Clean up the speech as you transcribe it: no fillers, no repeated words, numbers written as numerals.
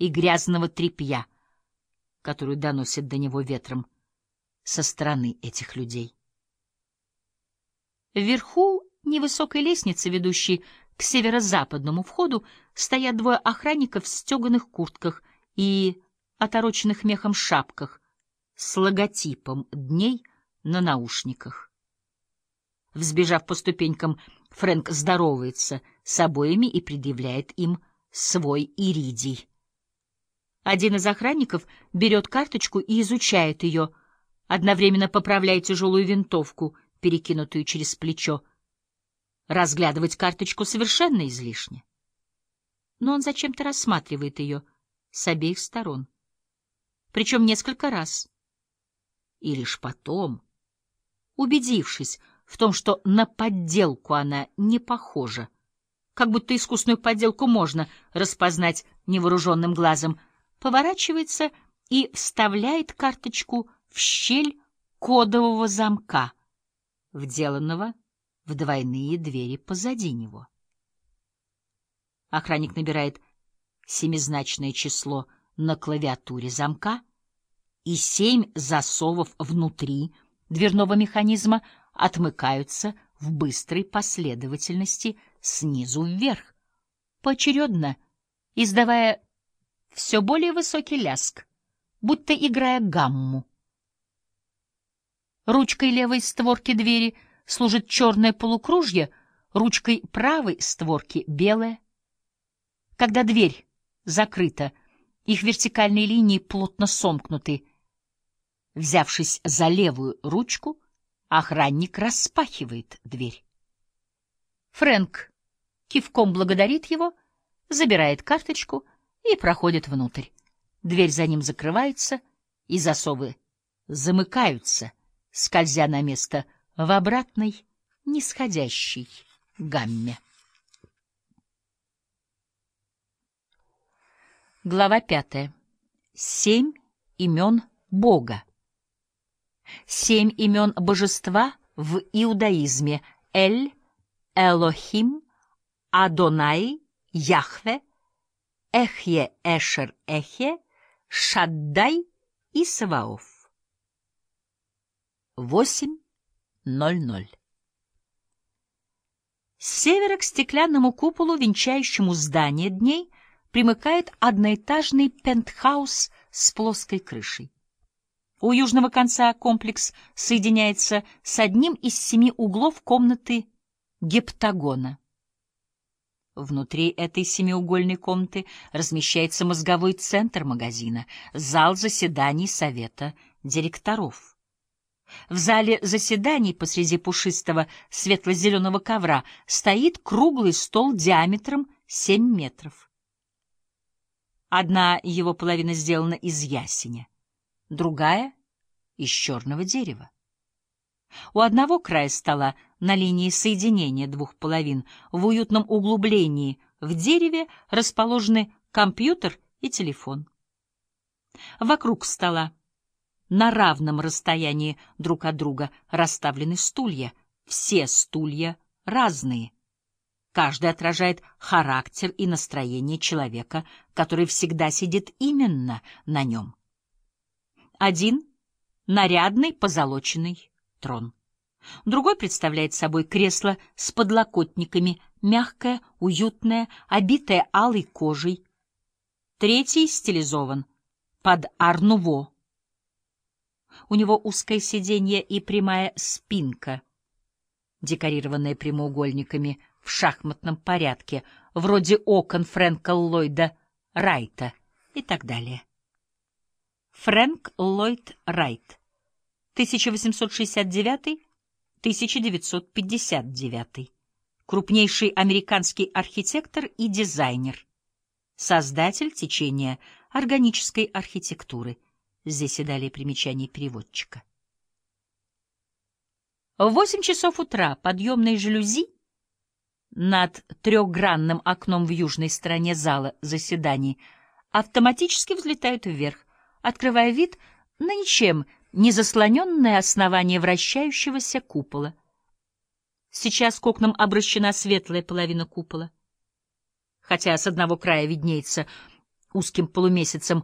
и грязного тряпья, которую доносит до него ветром со стороны этих людей. Вверху невысокой лестницы, ведущей к северо-западному входу, стоят двое охранников в стеганых куртках и отороченных мехом шапках с логотипом дней на наушниках. Взбежав по ступенькам, Фрэнк здоровается с обоими и предъявляет им свой иридий. Один из охранников берет карточку и изучает ее, одновременно поправляя тяжелую винтовку, перекинутую через плечо. Разглядывать карточку совершенно излишне. Но он зачем-то рассматривает ее с обеих сторон. Причем несколько раз. И лишь потом, убедившись в том, что на подделку она не похожа, как будто искусную подделку можно распознать невооруженным глазом, поворачивается и вставляет карточку в щель кодового замка, вделанного в двойные двери позади него. Охранник набирает семизначное число на клавиатуре замка, и 7 засовов внутри дверного механизма отмыкаются в быстрой последовательности снизу вверх, поочередно издавая все более высокий ляск, будто играя гамму. Ручкой левой створки двери служит черное полукружье, ручкой правой створки — белое. Когда дверь закрыта, их вертикальные линии плотно сомкнуты. Взявшись за левую ручку, охранник распахивает дверь. Фрэнк кивком благодарит его, забирает карточку и проходит внутрь. Дверь за ним закрывается, и засовы замыкаются, скользя на место в обратной нисходящей гамме. Глава 5. 7 имен Бога. 7 имен божества в иудаизме: Эль, Элохим, Адонай, Яхве, Эхье, Эшер, Эхе, Шаддай и Саваоф. 8:00. С севера к стеклянному куполу, венчающему здание дней, примыкает одноэтажный пентхаус с плоской крышей. У южного конца комплекс соединяется с одним из 7 углов комнаты гептагона. Внутри этой семиугольной комнаты размещается мозговой центр магазина, зал заседаний совета директоров. В зале заседаний посреди пушистого светло-зеленого ковра стоит круглый стол диаметром 7 метров. Одна его половина сделана из ясеня, другая — из черного дерева. У одного края стола, на линии соединения двух половин, в уютном углублении в дереве расположены компьютер и телефон. Вокруг стола, на равном расстоянии друг от друга, расставлены стулья. Все стулья разные. Каждый отражает характер и настроение человека, который всегда сидит именно на нем. Один — нарядный позолоченный трон. Другой представляет собой кресло с подлокотниками, мягкое, уютное, обитое алой кожей. Третий стилизован под ар-нуво. У него узкое сиденье и прямая спинка, декорированная прямоугольниками в шахматном порядке, вроде окон Фрэнка Ллойда Райта и так далее. Фрэнк Ллойд Райт, 1869-1959, крупнейший американский архитектор и дизайнер, создатель течения органической архитектуры. Здесь и далее примечание переводчика. В 8 часов утра подъемные жалюзи над трехгранным окном в южной стороне зала заседаний автоматически взлетают вверх, открывая вид на ничем не заслоненное основание вращающегося купола. Сейчас к окнам обращена светлая половина купола, хотя с одного края виднеется узким полумесяцем